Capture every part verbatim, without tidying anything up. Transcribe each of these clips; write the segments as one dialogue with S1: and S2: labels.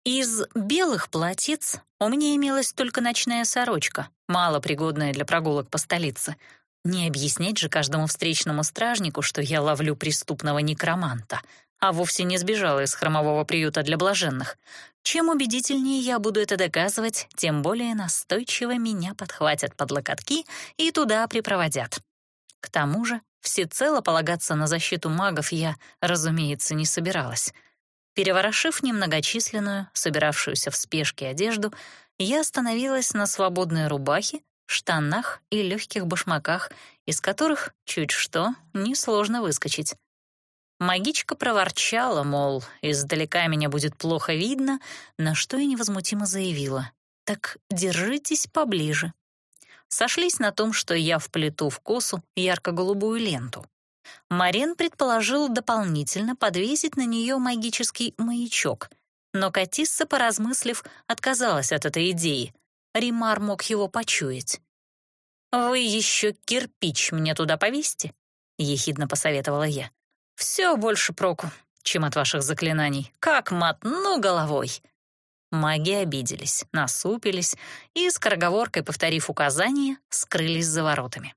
S1: Из белых платьиц у меня имелась только ночная сорочка, мало пригодная для прогулок по столице. Не объяснять же каждому встречному стражнику, что я ловлю преступного некроманта, а вовсе не сбежала из храмового приюта для блаженных. Чем убедительнее я буду это доказывать, тем более настойчиво меня подхватят под локотки и туда припроводят. К тому же всецело полагаться на защиту магов я, разумеется, не собиралась. Переворошив немногочисленную, собиравшуюся в спешке одежду, я остановилась на свободной рубахе, штанах и легких башмаках, из которых, чуть что, несложно выскочить. Магичка проворчала, мол, издалека меня будет плохо видно, на что я невозмутимо заявила: «Так держитесь поближе». Сошлись на том, что я вплету в косу ярко-голубую ленту. Марен предположил дополнительно подвесить на нее магический маячок, но Катисса, поразмыслив, отказалась от этой идеи. Римар мог его почуять. «Вы еще кирпич мне туда повесьте», — ехидно посоветовала я. «Все больше проку, чем от ваших заклинаний. Как мотну головой!» Маги обиделись, насупились и, скороговоркой повторив указания, скрылись за воротами.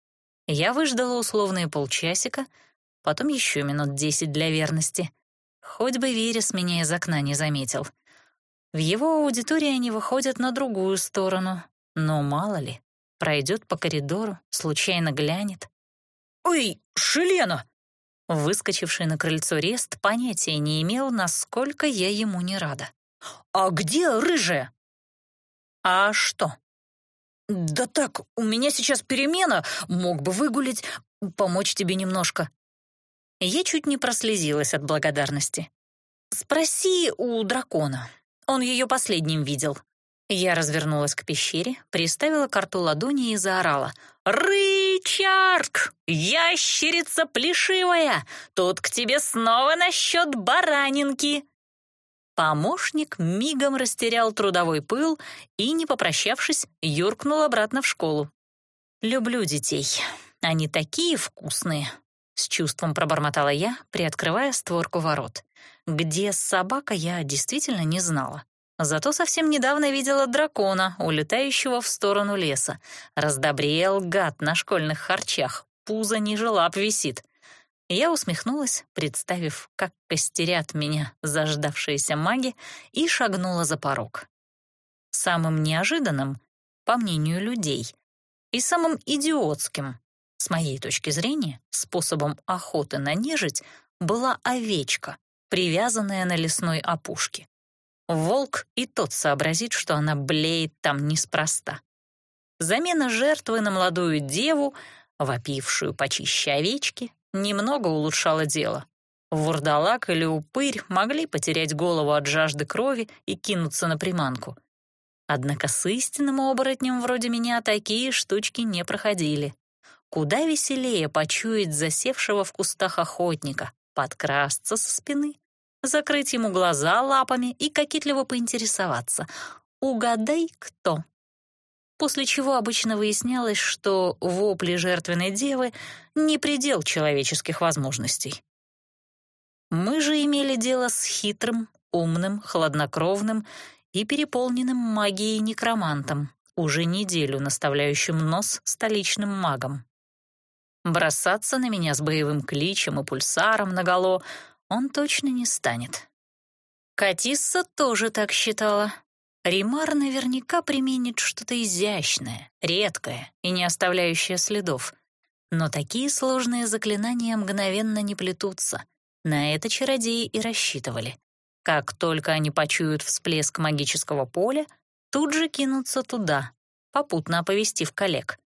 S1: Я выждала условные полчасика, потом еще минут десять для верности. Хоть бы Верес меня из окна не заметил. В его аудитории они выходят на другую сторону, но мало ли, пройдет по коридору, случайно глянет. «Ой, Шелена!» Выскочивший на крыльцо Рест понятия не имел, насколько я ему не рада. «А где рыжая?» «А что?» «Да так, у меня сейчас перемена, мог бы выгулить, помочь тебе немножко». Я чуть не прослезилась от благодарности. «Спроси у дракона, он ее последним видел». Я развернулась к пещере, приставила к рту ладони и заорала: «Рычарк! Ящерица плешивая! Тут к тебе снова насчет баранинки!» Помощник мигом растерял трудовой пыл и, не попрощавшись, юркнул обратно в школу. «Люблю детей. Они такие вкусные», — с чувством пробормотала я, приоткрывая створку ворот. Где собака, я действительно не знала. Зато совсем недавно видела дракона, улетающего в сторону леса. Раздобрел гад на школьных харчах, пузо ниже лап висит. Я усмехнулась, представив, как костерят меня заждавшиеся маги, и шагнула за порог. Самым неожиданным, по мнению людей, и самым идиотским, с моей точки зрения, способом охоты на нежить была овечка, привязанная на лесной опушке. Волк и тот сообразит, что она блеет там неспроста. Замена жертвы на молодую деву, вопившую почище овечки, немного улучшало дело. Вурдалак или упырь могли потерять голову от жажды крови и кинуться на приманку. Однако с истинным оборотнем вроде меня такие штучки не проходили. Куда веселее почуять засевшего в кустах охотника, подкрасться со спины, закрыть ему глаза лапами и кокетливо поинтересоваться: «Угадай, кто?». После чего обычно выяснялось, что вопли жертвенной девы — не предел человеческих возможностей. Мы же имели дело с хитрым, умным, хладнокровным и переполненным магией некромантом, уже неделю наставляющим нос столичным магам. Бросаться на меня с боевым кличем и пульсаром наголо он точно не станет. Катисса тоже так считала. Римар наверняка применит что-то изящное, редкое и не оставляющее следов. Но такие сложные заклинания мгновенно не плетутся. На это чародеи и рассчитывали. Как только они почуют всплеск магического поля, тут же кинутся туда, попутно оповестив коллег.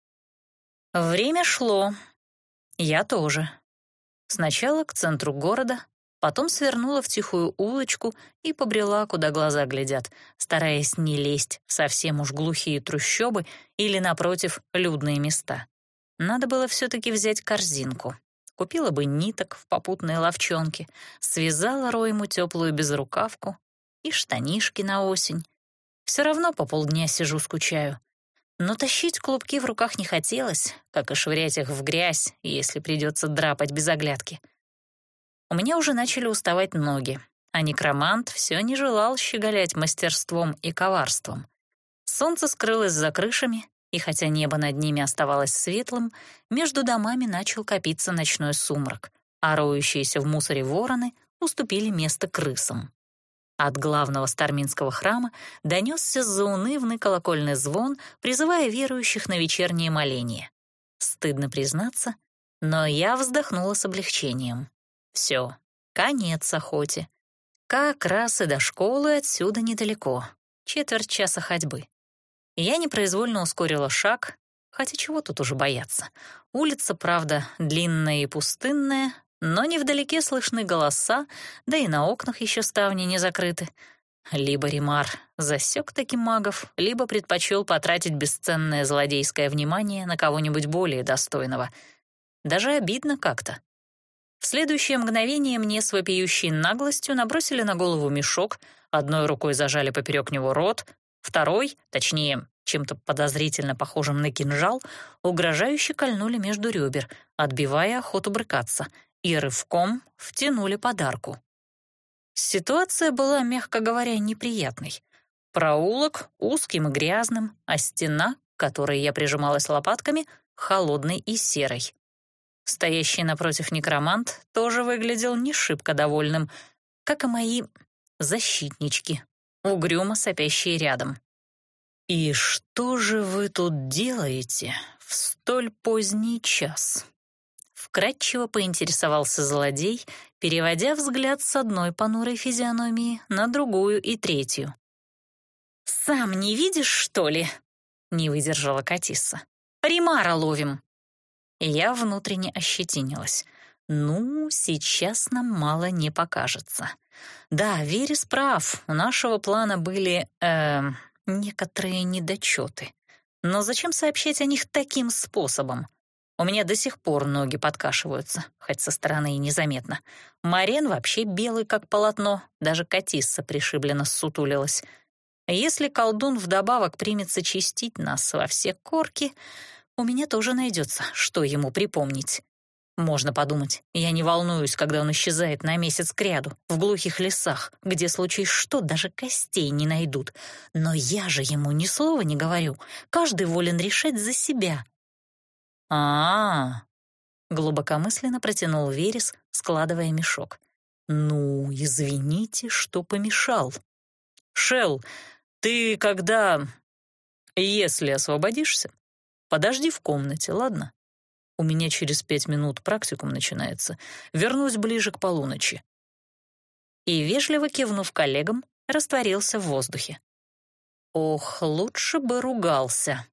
S1: Время шло. Я тоже. Сначала к центру города, потом свернула в тихую улочку и побрела, куда глаза глядят, стараясь не лезть в совсем уж глухие трущобы или, напротив, людные места. Надо было все-таки взять корзинку. Купила бы ниток в попутной ловчонке, связала Ройму теплую безрукавку и штанишки на осень. Все равно по полдня сижу, скучаю. Но тащить клубки в руках не хотелось, как и швырять их в грязь, если придется драпать без оглядки. У меня уже начали уставать ноги, а некромант все не желал щеголять мастерством и коварством. Солнце скрылось за крышами, и хотя небо над ними оставалось светлым, между домами начал копиться ночной сумрак, а роющиеся в мусоре вороны уступили место крысам. От главного старминского храма донесся заунывный колокольный звон, призывая верующих на вечернее моление. Стыдно признаться, но я вздохнула с облегчением. Все, конец охоте. Как раз и до школы отсюда недалеко, четверть часа ходьбы. Я непроизвольно ускорила шаг, хотя чего тут уже бояться. Улица, правда, длинная и пустынная, но невдалеке слышны голоса, да и на окнах еще ставни не закрыты. Либо Римар засек таки магов, либо предпочел потратить бесценное злодейское внимание на кого-нибудь более достойного. Даже обидно как-то. В следующее мгновение мне с вопиющей наглостью набросили на голову мешок, одной рукой зажали поперек него рот, второй, точнее, чем-то подозрительно похожим на кинжал, угрожающе кольнули между ребер, отбивая охоту брыкаться, и рывком втянули подарку. Ситуация была, мягко говоря, неприятной. Проулок узким и грязным, а стена, к которой я прижималась лопатками, холодной и серой. Стоящий напротив некромант тоже выглядел не шибко довольным, как и мои защитнички, угрюмо сопящие рядом. «И что же вы тут делаете в столь поздний час?» Вкратчиво поинтересовался злодей, переводя взгляд с одной понурой физиономии на другую и третью. «Сам не видишь, что ли?» — не выдержала Катисса. «Римара ловим!» И я внутренне ощетинилась. «Ну, сейчас нам мало не покажется. Да, Верес прав, у нашего плана были, э, некоторые недочеты. Но зачем сообщать о них таким способом? У меня до сих пор ноги подкашиваются, хоть со стороны и незаметно. Марен вообще белый, как полотно, даже Катисса пришибленно ссутулилась. Если колдун вдобавок примется чистить нас во все корки, у меня тоже найдется, что ему припомнить. Можно подумать, я не волнуюсь, когда он исчезает на месяц кряду, в глухих лесах, где случай что даже костей не найдут. Но я же ему ни слова не говорю, каждый волен решать за себя. А-а-а, глубокомысленно протянул Верес, складывая мешок. Ну, извините, что помешал. Шел, ты когда... Если освободишься, подожди в комнате, ладно? У меня через пять минут практикум начинается. Вернусь ближе к полуночи. И, вежливо кивнув коллегам, растворился в воздухе. Ох, лучше бы ругался.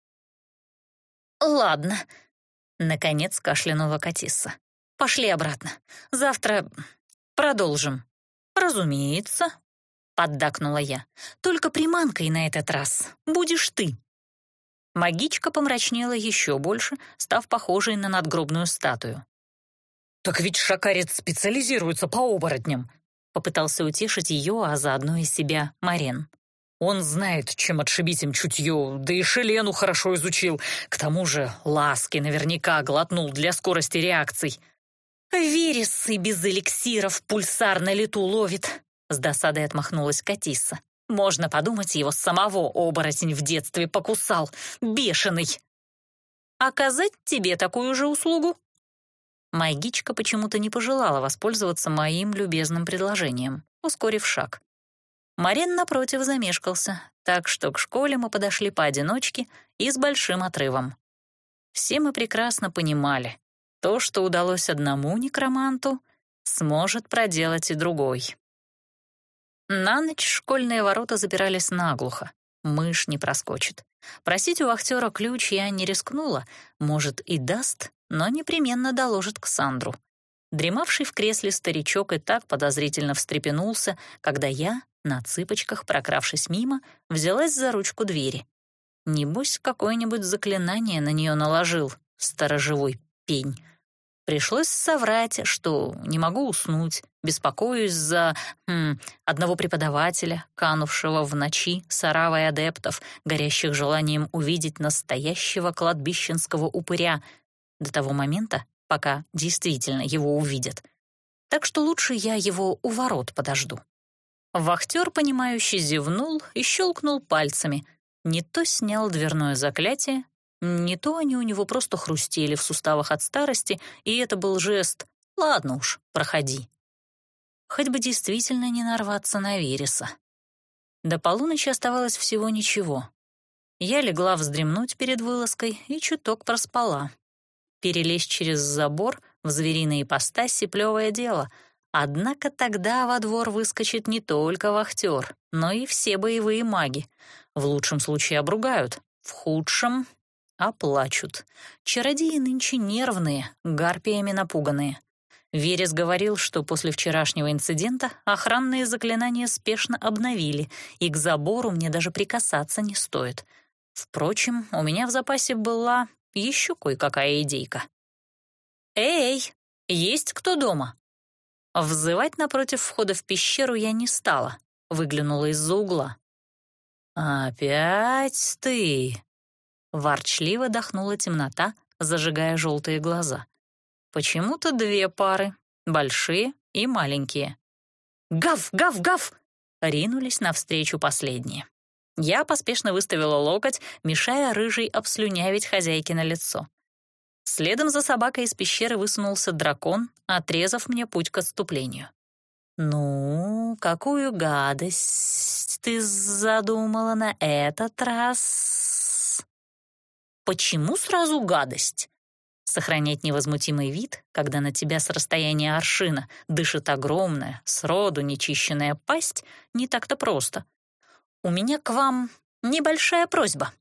S1: Ладно, наконец кашлянула Катисса. Пошли обратно. Завтра продолжим. Разумеется, поддакнула я. Только приманкой на этот раз будешь ты. Магичка помрачнела еще больше, став похожей на надгробную статую. «Так ведь шакарец специализируется по оборотням», — попытался утешить ее, а заодно и себя Марен. «Он знает, чем отшибить им чутье, да и Шелену хорошо изучил. К тому же ласки наверняка глотнул для скорости реакций». «Верес и без эликсиров пульсар на лету ловит», — с досадой отмахнулась Катисса. Можно подумать, его самого оборотень в детстве покусал. Бешеный. Оказать тебе такую же услугу? Магичка почему-то не пожелала воспользоваться моим любезным предложением, ускорив шаг. Марен, напротив, замешкался, так что к школе мы подошли поодиночке и с большим отрывом. Все мы прекрасно понимали, то, что удалось одному некроманту, сможет проделать и другой. На ночь школьные ворота запирались наглухо. Мышь не проскочит. Просить у вахтера ключ я не рискнула. Может, и даст, но непременно доложит Ксандру. Дремавший в кресле старичок и так подозрительно встрепенулся, когда я, на цыпочках, прокравшись мимо, взялась за ручку двери. Небось, какое-нибудь заклинание на нее наложил, сторожевой пень. Пришлось соврать, что не могу уснуть, беспокоюсь за хм, одного преподавателя, канувшего в ночи с оравой адептов, горящих желанием увидеть настоящего кладбищенского упыря до того момента, пока действительно его увидят. Так что лучше я его у ворот подожду. Вахтер, понимающе зевнул и щелкнул пальцами. Не то снял дверное заклятие, не то они у него просто хрустели в суставах от старости, и это был жест «Ладно уж, проходи». Хоть бы действительно не нарваться на Вереса. До полуночи оставалось всего ничего. Я легла вздремнуть перед вылазкой и чуток проспала. Перелезть через забор в звериной ипостаси — плевое дело. Однако тогда во двор выскочит не только вахтер, но и все боевые маги. В лучшем случае обругают, в худшем — оплачут. Чародеи нынче нервные, гарпиями напуганные. Верес говорил, что после вчерашнего инцидента охранные заклинания спешно обновили, и к забору мне даже прикасаться не стоит. Впрочем, у меня в запасе была еще кое-какая идейка. «Эй, есть кто дома?» Взывать напротив входа в пещеру я не стала, выглянула из-за угла. «Опять ты?» Ворчливо дохнула темнота, зажигая желтые глаза. Почему-то две пары, большие и маленькие. «Гав, гав, гав!» ринулись навстречу последние. Я поспешно выставила локоть, мешая рыжей обслюнявить хозяйкино лицо. Следом за собакой из пещеры высунулся дракон, отрезав мне путь к отступлению. «Ну, какую гадость ты задумала на этот раз?» «Почему сразу гадость?» Сохранять невозмутимый вид, когда на тебя с расстояния аршина дышит огромная, сроду нечищенная пасть, не так-то просто. У меня к вам небольшая просьба.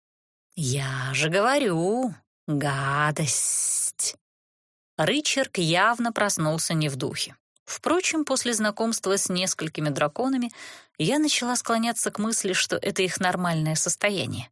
S1: Я же говорю, гадость. Рычард явно проснулся не в духе. Впрочем, после знакомства с несколькими драконами я начала склоняться к мысли, что это их нормальное состояние.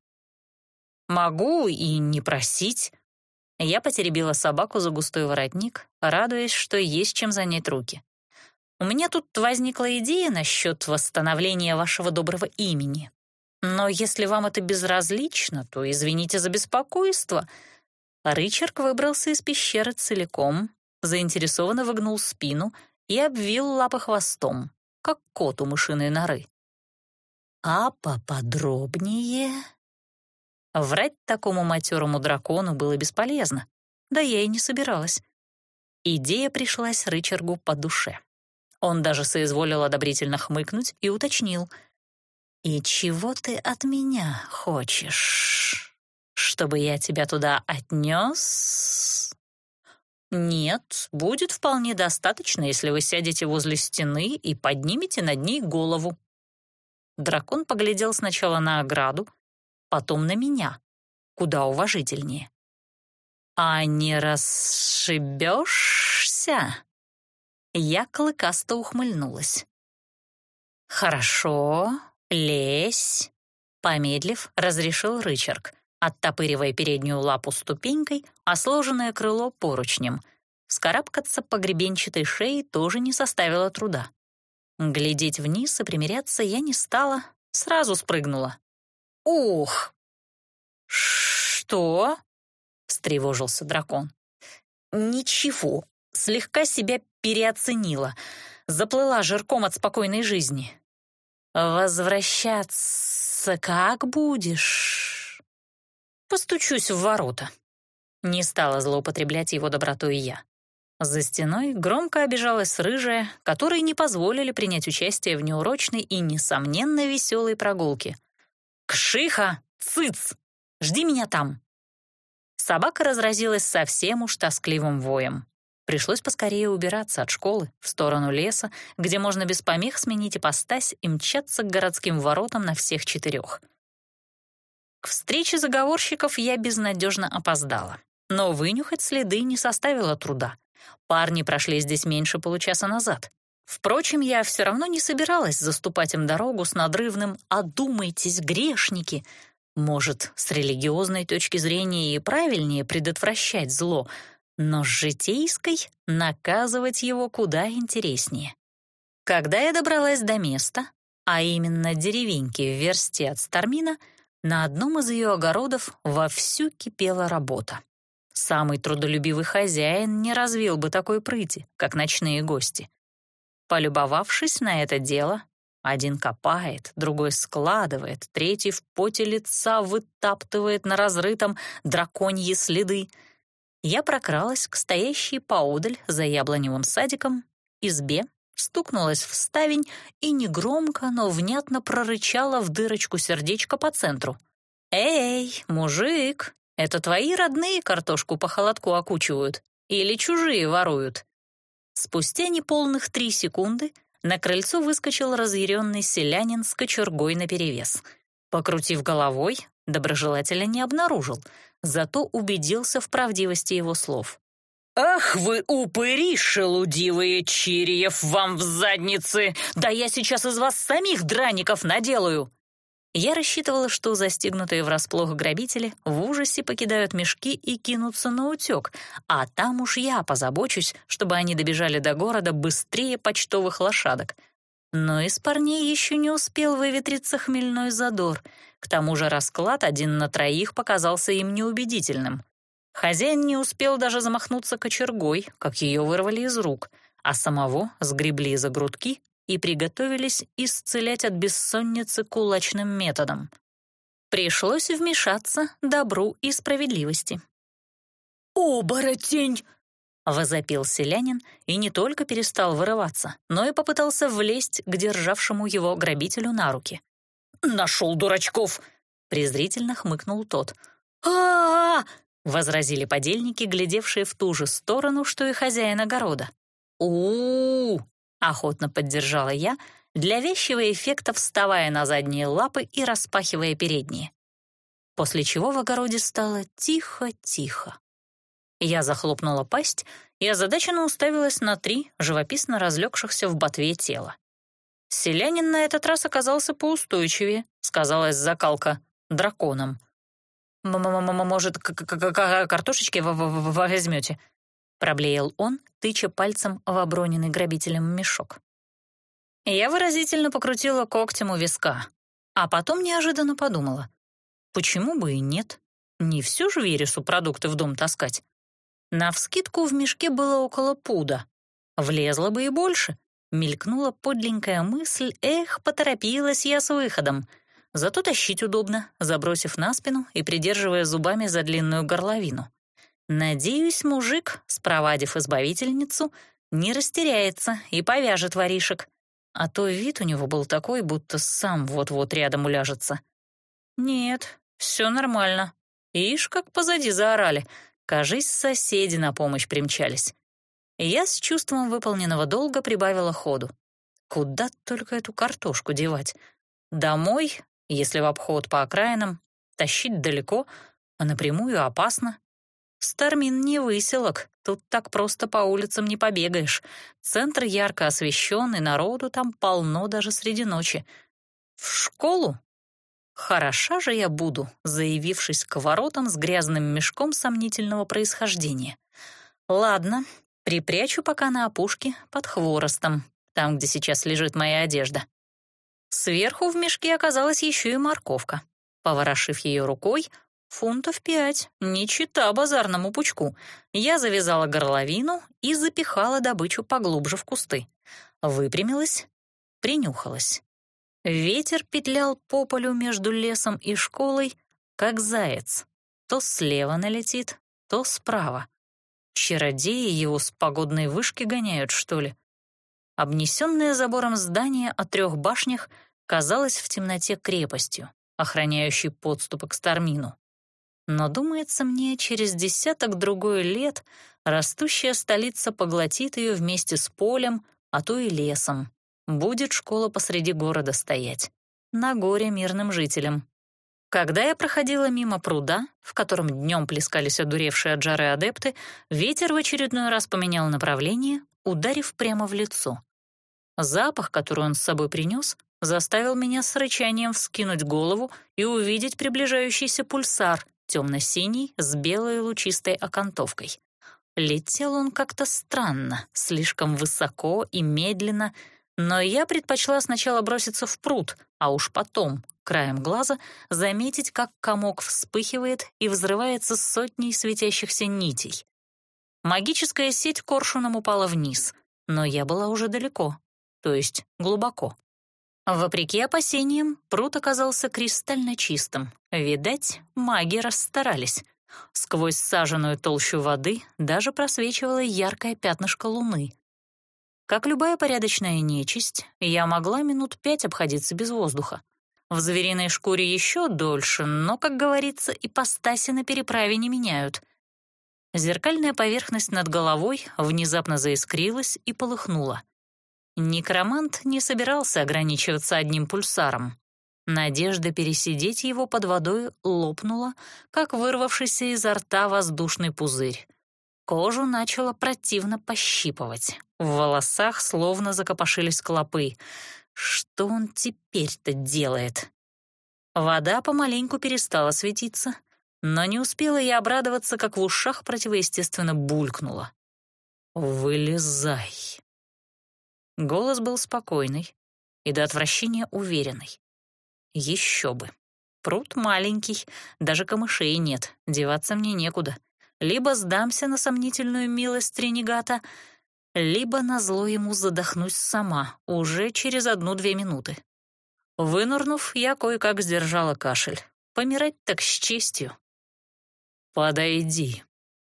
S1: Могу и не просить. Я потеребила собаку за густой воротник, радуясь, что есть чем занять руки. «У меня тут возникла идея насчет восстановления вашего доброго имени. Но если вам это безразлично, то извините за беспокойство». Рычард выбрался из пещеры целиком, заинтересованно выгнул спину и обвил лапы хвостом, как кот у мышиной норы. «А поподробнее?» Врать такому матерому дракону было бесполезно, да я и не собиралась. Идея пришлась Рычарду по душе. Он даже соизволил одобрительно хмыкнуть и уточнил. «И чего ты от меня хочешь? Чтобы я тебя туда отнес?» «Нет, будет вполне достаточно, если вы сядете возле стены и поднимете над ней голову». Дракон поглядел сначала на ограду, потом на меня, куда уважительнее. «А не расшибешься?» Я клыкасто ухмыльнулась. «Хорошо, лезь», — помедлив, разрешил Рычард, оттопыривая переднюю лапу ступенькой, а сложенное крыло поручнем. Вскарабкаться по гребенчатой шее тоже не составило труда. Глядеть вниз и примиряться я не стала, сразу спрыгнула. «Ух!» «Что?» — встревожился дракон. «Ничего, слегка себя переоценила, заплыла жирком от спокойной жизни. Возвращаться как будешь?» «Постучусь в ворота». Не стала злоупотреблять его добротой я. За стеной громко обижалась рыжая, которой не позволили принять участие в неурочной и, несомненно, веселой прогулке. «Кшиха! Цыц! Жди меня там!» Собака разразилась совсем уж тоскливым воем. Пришлось поскорее убираться от школы в сторону леса, где можно без помех сменить ипостась и мчаться к городским воротам на всех четырех. К встрече заговорщиков я безнадежно опоздала, но вынюхать следы не составило труда. Парни прошли здесь меньше получаса назад. Впрочем, я все равно не собиралась заступать им дорогу с надрывным «Одумайтесь, грешники!». Может, с религиозной точки зрения и правильнее предотвращать зло, но с житейской наказывать его куда интереснее. Когда я добралась до места, а именно деревеньки в версте от Стармина, на одном из ее огородов вовсю кипела работа. Самый трудолюбивый хозяин не развил бы такой прыти, как ночные гости. Полюбовавшись на это дело, Один копает, другой складывает, третий в поте лица вытаптывает на разрытом драконьи следы. Я прокралась к стоящей поодаль за яблоневым садиком избе, стукнулась в ставень и негромко, но внятно прорычала в дырочку сердечко по центру. «Эй, мужик, это твои родные картошку по холодку окучивают или чужие воруют?» Спустя неполных три секунды на крыльцо выскочил разъяренный селянин с кочергой наперевес. Покрутив головой, доброжелателя не обнаружил, зато убедился в правдивости его слов. «Ах вы, упыри шелудивые, Чириев вам в задницы! Да я сейчас из вас самих драников наделаю!» Я рассчитывала, что застигнутые врасплох грабители в ужасе покидают мешки и кинутся на утек, а там уж я позабочусь, чтобы они добежали до города быстрее почтовых лошадок. Но из парней еще не успел выветриться хмельной задор. К тому же расклад один на троих показался им неубедительным. Хозяин не успел даже замахнуться кочергой, как ее вырвали из рук, а самого сгребли за грудки и приготовились исцелять от бессонницы кулачным методом. Пришлось вмешаться добру и справедливости. «Оборотень!» — возопил селянин и не только перестал вырываться, но и попытался влезть к державшему его грабителю на руки. «Нашел дурачков!» — презрительно хмыкнул тот. «А-а-а!» — возразили подельники, глядевшие в ту же сторону, что и хозяин огорода. «У-у-у!» — охотно поддержала я, для вещего эффекта вставая на задние лапы и распахивая передние. После чего в огороде стало тихо-тихо. Я захлопнула пасть и озадаченно уставилась на три живописно разлегшихся в ботве тела. Селянин на этот раз оказался поустойчивее, сказалась закалка драконом. «М-м-м-может, картошечки возьмете?» — проблеял он, тыча пальцем в оброненный грабителем мешок. Я выразительно покрутила когтем у виска, а потом неожиданно подумала, почему бы и нет? Не всю же Вересу продукты в дом таскать. Навскидку в мешке было около пуда. Влезло бы и больше. Мелькнула подленькая мысль, эх, поторопилась я с выходом. Зато тащить удобно, забросив на спину и придерживая зубами за длинную горловину. Надеюсь, мужик, спровадив избавительницу, не растеряется и повяжет воришек. А то вид у него был такой, будто сам вот-вот рядом уляжется. Нет, все нормально. Ишь, как позади заорали. Кажись, соседи на помощь примчались. Я с чувством выполненного долга прибавила ходу. Куда только эту картошку девать? Домой, если в обход по окраинам, тащить далеко, а напрямую опасно. Стармин не выселок, тут так просто по улицам не побегаешь. Центр ярко освещен, и народу там полно даже среди ночи. В школу? Хороша же я буду, заявившись к воротам с грязным мешком сомнительного происхождения. Ладно, припрячу пока на опушке под хворостом, там, где сейчас лежит моя одежда. Сверху в мешке оказалась еще и морковка. Поворошив ее рукой, фунтов пять, не чита базарному пучку, я завязала горловину и запихала добычу поглубже в кусты. Выпрямилась, принюхалась. Ветер петлял по полю между лесом и школой, как заяц. То слева налетит, то справа. Чародеи его с погодной вышки гоняют, что ли? Обнесенное забором здание о трех башнях казалось в темноте крепостью, охраняющей подступы к Стармину. Но, думается мне, через десяток-другой лет растущая столица поглотит ее вместе с полем, а то и лесом. Будет школа посреди города стоять, на горе мирным жителям. Когда я проходила мимо пруда, в котором днем плескались одуревшие от жары адепты, ветер в очередной раз поменял направление, ударив прямо в лицо. Запах, который он с собой принес, заставил меня с рычанием вскинуть голову и увидеть приближающийся пульсар, темно-синий, с белой лучистой окантовкой. Летел он как-то странно, слишком высоко и медленно, но я предпочла сначала броситься в пруд, а уж потом, краем глаза, заметить, как комок вспыхивает и взрывается сотней светящихся нитей. Магическая сеть коршуном упала вниз, но я была уже далеко, то есть глубоко. Вопреки опасениям, пруд оказался кристально чистым. Видать, маги расстарались. Сквозь саженую толщу воды даже просвечивало яркое пятнышко луны. Как любая порядочная нечисть, я могла минут пять обходиться без воздуха. В звериной шкуре еще дольше, но, как говорится, ипостаси на переправе не меняют. Зеркальная поверхность над головой внезапно заискрилась и полыхнула. Некромант не собирался ограничиваться одним пульсаром. Надежда пересидеть его под водой лопнула, как вырвавшийся изо рта воздушный пузырь. Кожу начало противно пощипывать. В волосах словно закопошились клопы. Что он теперь-то делает? Вода помаленьку перестала светиться, но не успела я обрадоваться, как в ушах противоестественно булькнуло. «Вылезай!» Голос был спокойный и до отвращения уверенный. Еще бы. Пруд маленький, даже камышей нет, деваться мне некуда. Либо сдамся на сомнительную милость ренегата, либо назло ему задохнусь сама уже через одну-две минуты. Вынырнув, я кое-как сдержала кашель. Помирать так с честью. «Подойди».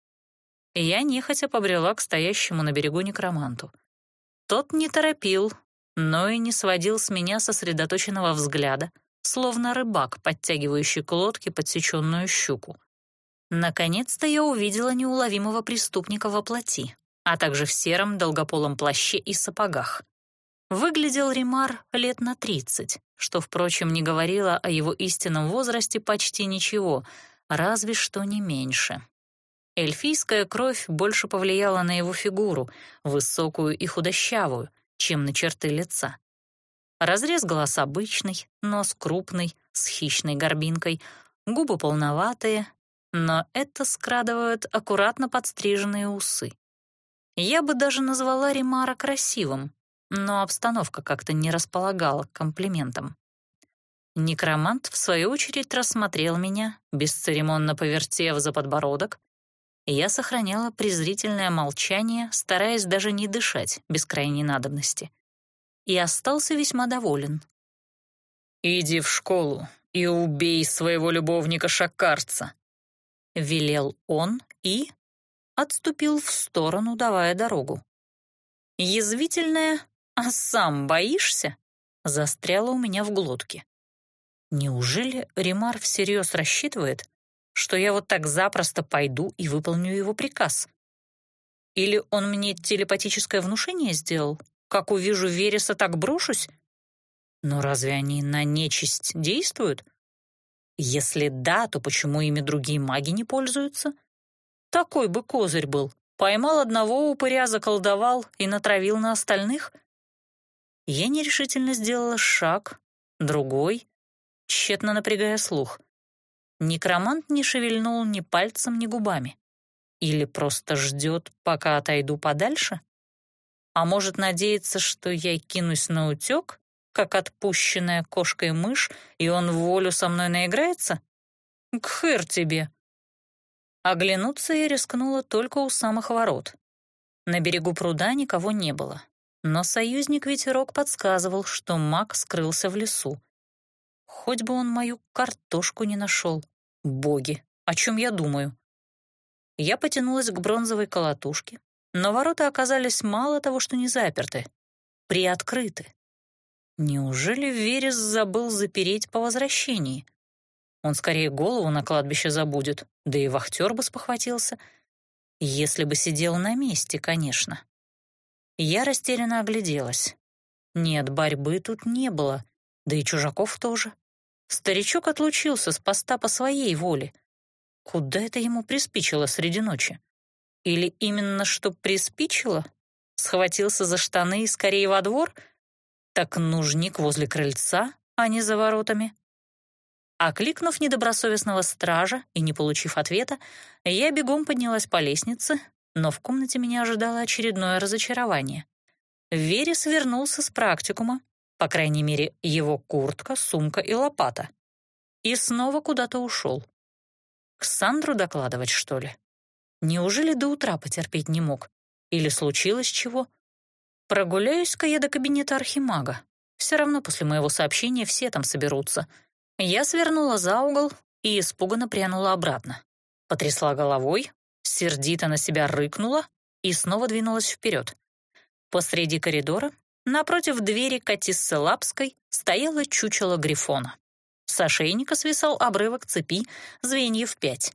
S1: Я нехотя побрела к стоящему на берегу некроманту. Тот не торопил, но и не сводил с меня сосредоточенного взгляда, словно рыбак, подтягивающий к лодке подсеченную щуку. Наконец-то я увидела неуловимого преступника во плоти, а также в сером долгополом плаще и сапогах. Выглядел Ремар лет на тридцать, что, впрочем, не говорило о его истинном возрасте почти ничего, разве что не меньше. Эльфийская кровь больше повлияла на его фигуру, высокую и худощавую, чем на черты лица. Разрез глаз обычный, нос крупный, с хищной горбинкой, губы полноватые, но это скрадывают аккуратно подстриженные усы. Я бы даже назвала Ремара красивым, но обстановка как-то не располагала к комплиментам. Некромант, в свою очередь, рассмотрел меня, бесцеремонно повертев за подбородок. Я сохраняла презрительное молчание, стараясь даже не дышать без крайней надобности. И остался весьма доволен. «Иди в школу и убей своего любовника-шакарца», — велел он и отступил в сторону, давая дорогу. Язвительное «А сам боишься?» застряло у меня в глотке. Неужели Ремар всерьез рассчитывает, что я вот так запросто пойду и выполню его приказ? Или он мне телепатическое внушение сделал? Как увижу Вереса, так брошусь? Но разве они на нечисть действуют? Если да, то почему ими другие маги не пользуются? Такой бы козырь был. Поймал одного упыря, заколдовал и натравил на остальных. Я нерешительно сделала шаг, другой, тщетно напрягая слух. Некромант не шевельнул ни пальцем, ни губами. Или просто ждет, пока отойду подальше? А может, надеяться, что я кинусь на утек, как отпущенная кошкой мышь, и он в волю со мной наиграется? Кхыр тебе! Оглянуться я рискнула только у самых ворот. На берегу пруда никого не было, но союзник-ветерок подсказывал, что маг скрылся в лесу. Хоть бы он мою картошку не нашел. Боги, о чем я думаю? Я потянулась к бронзовой колотушке, но ворота оказались мало того, что не заперты, приоткрыты. Неужели Верес забыл запереть по возвращении? Он скорее голову на кладбище забудет, да и вахтер бы спохватился. Если бы сидел на месте, конечно. Я растерянно огляделась. Нет, борьбы тут не было, да и чужаков тоже. Старичок отлучился с поста по своей воле. Куда это ему приспичило среди ночи? Или именно что приспичило? Схватился за штаны и скорее во двор? Так нужник возле крыльца, а не за воротами. Окликнув недобросовестного стража и не получив ответа, я бегом поднялась по лестнице, но в комнате меня ожидало очередное разочарование. Верес вернулся с практикума, по крайней мере, его куртка, сумка и лопата. И снова куда-то ушел. К Сандру докладывать, что ли? Неужели до утра потерпеть не мог? Или случилось чего? Прогуляюсь-ка я до кабинета архимага. Все равно после моего сообщения все там соберутся. Я свернула за угол и испуганно прянула обратно. Потрясла головой, сердито на себя рыкнула и снова двинулась вперед. Посреди коридора, напротив двери Катиссы Лапской, стояло чучело грифона. С ошейника свисал обрывок цепи, звеньев пять.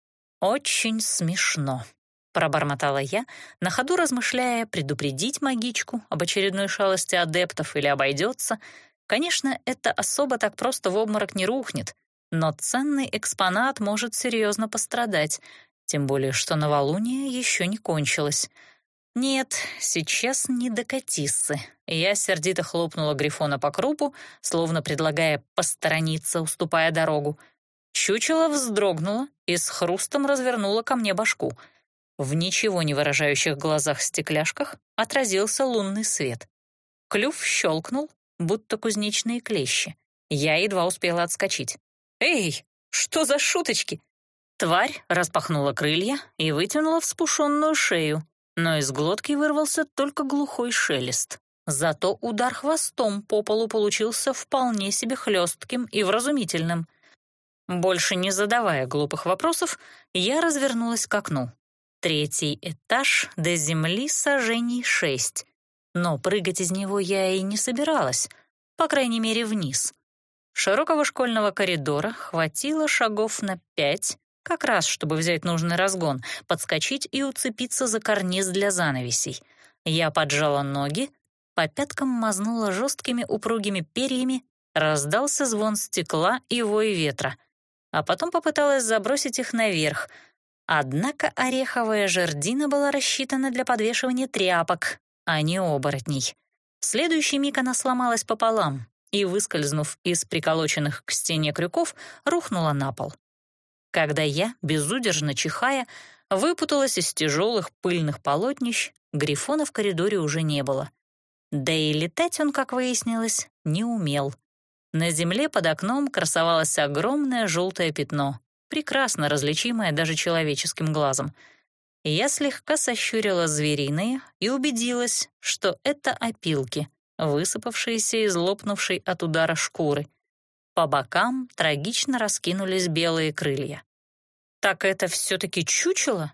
S1: «Очень смешно», — пробормотала я, на ходу размышляя, предупредить магичку об очередной шалости адептов или обойдется. Конечно, эта особа так просто в обморок не рухнет, но ценный экспонат может серьезно пострадать, тем более что новолуние еще не кончилось. Нет, сейчас не до Катиссы. Я сердито хлопнула грифона по крупу, словно предлагая посторониться, уступая дорогу. Чучело вздрогнуло и с хрустом развернуло ко мне башку. В ничего не выражающих глазах-стекляшках отразился лунный свет. Клюв щелкнул, будто кузнечные клещи. Я едва успела отскочить. «Эй, что за шуточки?» Тварь распахнула крылья и вытянула вспушенную шею, но из глотки вырвался только глухой шелест. Зато удар хвостом по полу получился вполне себе хлестким и вразумительным. Больше не задавая глупых вопросов, я развернулась к окну. Третий этаж, до земли сажений шесть. Но прыгать из него я и не собиралась, по крайней мере, вниз. Широкого школьного коридора хватило шагов на пять, как раз чтобы взять нужный разгон, подскочить и уцепиться за карниз для занавесей. Я поджала ноги, по пяткам мазнула жесткими упругими перьями, раздался звон стекла и вой ветра, а потом попыталась забросить их наверх. Однако ореховая жердина была рассчитана для подвешивания тряпок, а не оборотней. В следующий миг она сломалась пополам и, выскользнув из приколоченных к стене крюков, рухнула на пол. Когда я, безудержно чихая, выпуталась из тяжелых пыльных полотнищ, грифона в коридоре уже не было. Да и летать он, как выяснилось, не умел. На земле под окном красовалось огромное желтое пятно, прекрасно различимое даже человеческим глазом. Я слегка сощурила звериные и убедилась, что это опилки, высыпавшиеся из лопнувшей от удара шкуры. По бокам трагично раскинулись белые крылья. Так это все-таки чучело?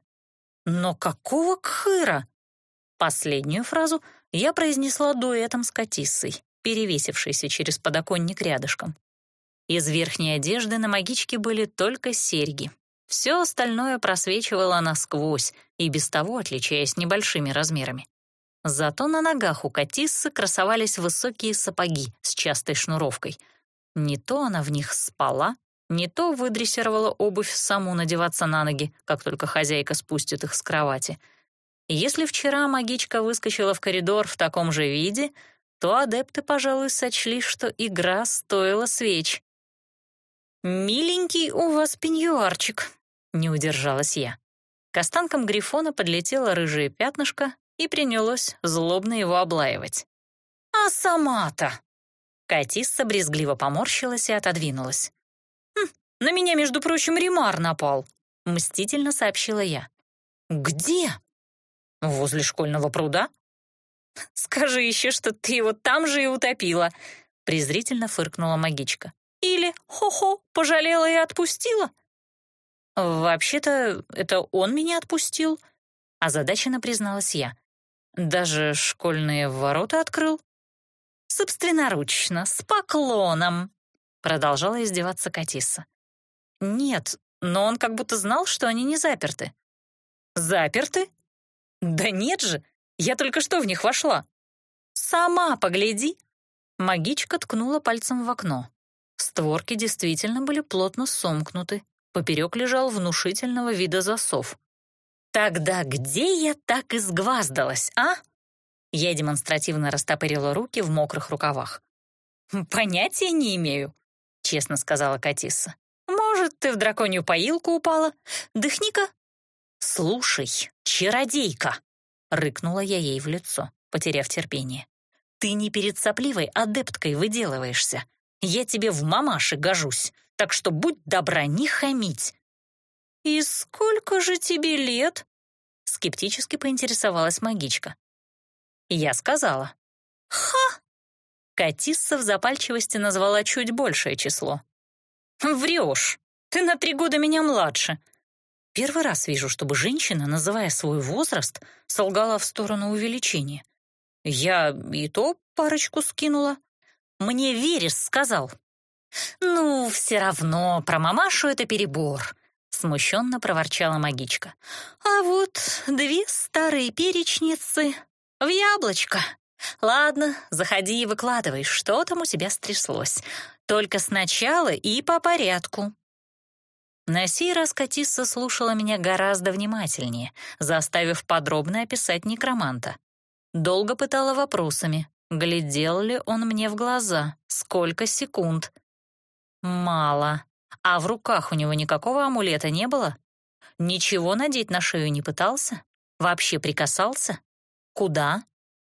S1: Но какого кхыра? Последнюю фразу я произнесла дуэтом с Катиссой, перевесившейся через подоконник рядышком. Из верхней одежды на магичке были только серьги. Все остальное просвечивало насквозь и без того отличаясь небольшими размерами. Зато на ногах у Катиссы красовались высокие сапоги с частой шнуровкой. Не то она в них спала, не то выдрессировала обувь саму надеваться на ноги, как только хозяйка спустит их с кровати. Если вчера магичка выскочила в коридор в таком же виде, то адепты, пожалуй, сочли, что игра стоила свеч. «Миленький у вас пеньюарчик», — не удержалась я. К останкам грифона подлетело рыжее пятнышко и принялось злобно его облаивать. «А сама-то!» Катисса брезгливо поморщилась и отодвинулась. «Хм, на меня, между прочим, ремар напал», — мстительно сообщила я. «Где?» «Возле школьного пруда». «Скажи еще, что ты его там же и утопила», — презрительно фыркнула магичка. «Или, хо-хо, пожалела и отпустила?» «Вообще-то, это он меня отпустил», — озадаченно призналась я. «Даже школьные ворота открыл». «Собственноручно, с поклоном», — продолжала издеваться Катисса. «Нет, но он как будто знал, что они не заперты». «Заперты? Да нет же, я только что в них вошла». «Сама погляди». Магичка ткнула пальцем в окно. Створки действительно были плотно сомкнуты, поперек лежал внушительного вида засов. «Тогда где я так изгваздалась, а?» Я демонстративно растопырила руки в мокрых рукавах. «Понятия не имею», — честно сказала Катисса. «Может, ты в драконью поилку упала? Дыхни-ка». «Слушай, чародейка!» — рыкнула я ей в лицо, потеряв терпение. «Ты не перед сопливой адепткой выделываешься. Я тебе в мамаши гожусь, так что будь добра не хамить». «И сколько же тебе лет?» — скептически поинтересовалась магичка. Я сказала. «Ха! Катисса в запальчивости назвала чуть большее число. «Врешь! Ты на три года меня младше!» Первый раз вижу, чтобы женщина, называя свой возраст, солгала в сторону увеличения. Я и то парочку скинула. Мне Верес сказал. «Ну, все равно, про мамашу это перебор», — смущенно проворчала магичка. «А вот две старые перечницы в яблочко. Ладно, заходи и выкладывай, что там у тебя стряслось. Только сначала и по порядку». На сей раз Катисса слушала меня гораздо внимательнее, заставив подробно описать некроманта. Долго пытала вопросами, глядел ли он мне в глаза, сколько секунд. Мало. А в руках у него никакого амулета не было? Ничего надеть на шею не пытался? Вообще прикасался? Куда?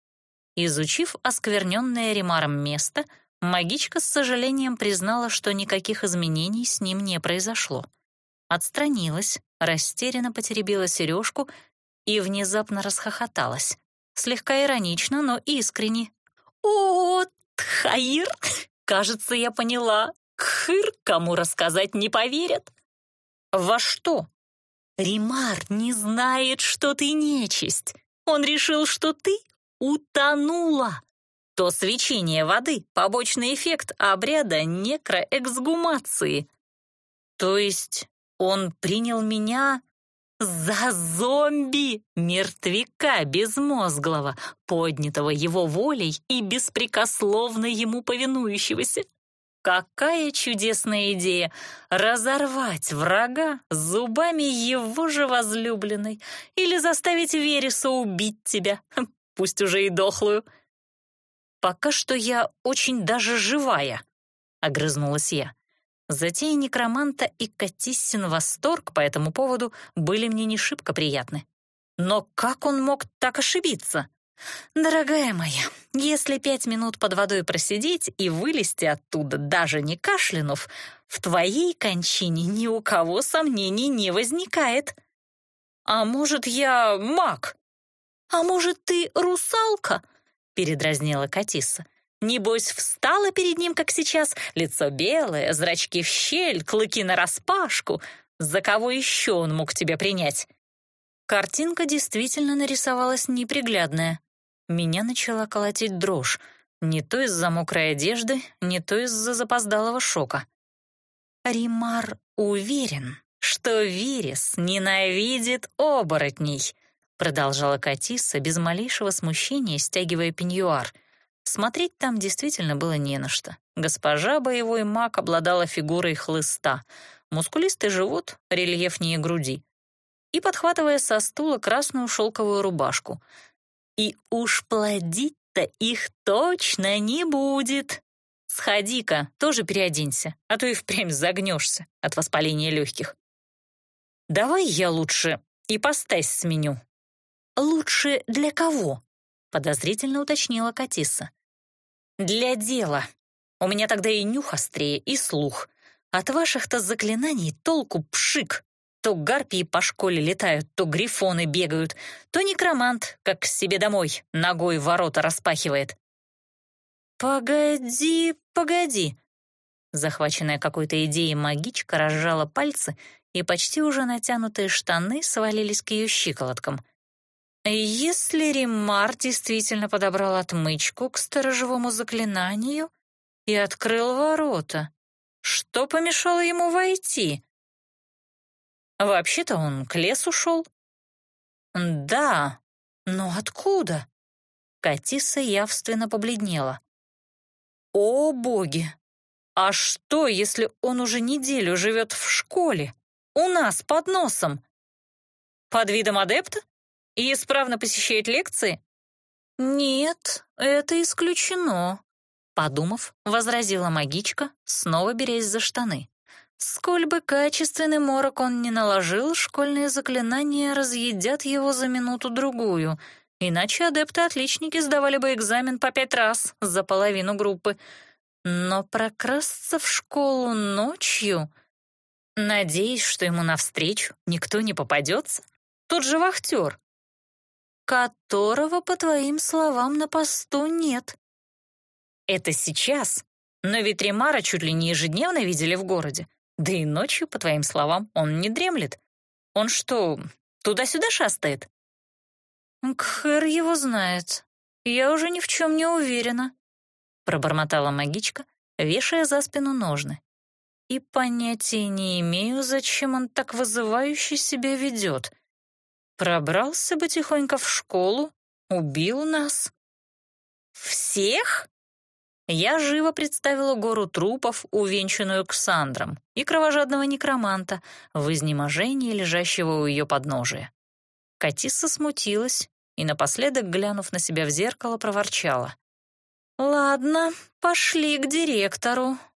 S1: Изучив оскверненное Римаром место, магичка с сожалением признала, что никаких изменений с ним не произошло. Отстранилась, растерянно потеребила сережку и внезапно расхохоталась. Слегка иронично, но искренне. «О, Тхаир, кажется, я поняла. Кхыр, кому рассказать не поверят». «Во что?» «Римар не знает, что ты нечисть. Он решил, что ты утонула. То свечение воды — побочный эффект обряда некроэксгумации». «То есть он принял меня за зомби, мертвяка безмозглого, поднятого его волей и беспрекословно ему повинующегося? Какая чудесная идея — разорвать врага зубами его же возлюбленной или заставить Вереса убить тебя, пусть уже и дохлую». «Пока что я очень даже живая», — огрызнулась я. Затея некроманта и Катиссин восторг по этому поводу были мне не шибко приятны. Но как он мог так ошибиться? «Дорогая моя, если пять минут под водой просидеть и вылезти оттуда, даже не кашлянув, в твоей кончине ни у кого сомнений не возникает». «А может, я маг?» «А может, ты русалка?» — передразнила Катисса. «Небось, встала перед ним, как сейчас, лицо белое, зрачки в щель, клыки нараспашку. За кого еще он мог тебя принять?» Картинка действительно нарисовалась неприглядная. Меня начала колотить дрожь, не то из-за мокрой одежды, не то из-за запоздалого шока. «Римар уверен, что Верес ненавидит оборотней», продолжала Катисса без малейшего смущения, стягивая пеньюар. Смотреть там действительно было не на что. Госпожа боевой маг обладала фигурой хлыста, мускулистый живот, рельефнее груди, и подхватывая со стула красную шелковую рубашку. «И уж плодить-то их точно не будет. Сходи-ка, тоже переоденься, а то и впрямь загнешься от воспаления легких». «Давай я лучше ипостась сменю». «Лучше для кого?» — подозрительно уточнила Катисса. «Для дела. У меня тогда и нюх острее, и слух. От ваших-то заклинаний толку пшик. То гарпии по школе летают, то грифоны бегают, то некромант, как к себе домой, ногой ворота распахивает». «Погоди, погоди». Захваченная какой-то идеей магичка разжала пальцы, и почти уже натянутые штаны свалились к ее щиколоткам. «Если Римар действительно подобрал отмычку к сторожевому заклинанию и открыл ворота, что помешало ему войти? Вообще-то он к лесу шел». «Да, но откуда?» Катисса явственно побледнела. «О, боги! А что, если он уже неделю живет в школе, у нас под носом? Под видом адепта? И исправно посещает лекции?» «Нет, это исключено», — подумав, возразила магичка, снова берясь за штаны. «Сколь бы качественный морок он ни наложил, школьные заклинания разъедят его за минуту-другую, иначе адепты-отличники сдавали бы экзамен по пять раз за половину группы. Но прокрасться в школу ночью, надеясь, что ему навстречу никто не попадется, тот же вахтер, которого, по твоим словам, на посту нет». Это сейчас. Но ведь Ремара чуть ли не ежедневно видели в городе. Да и ночью, по твоим словам, он не дремлет. Он что, туда-сюда шастает? Кхэр его знает. Я уже ни в чем не уверена, пробормотала магичка, вешая за спину ножны. И понятия не имею, зачем он так вызывающе себя ведет. Пробрался бы тихонько в школу, убил нас. Всех? Я живо представила гору трупов, увенчанную Ксандром, и кровожадного некроманта, в изнеможении лежащего у ее подножия. Катисса смутилась и, напоследок, глянув на себя в зеркало, проворчала. «Ладно, пошли к директору.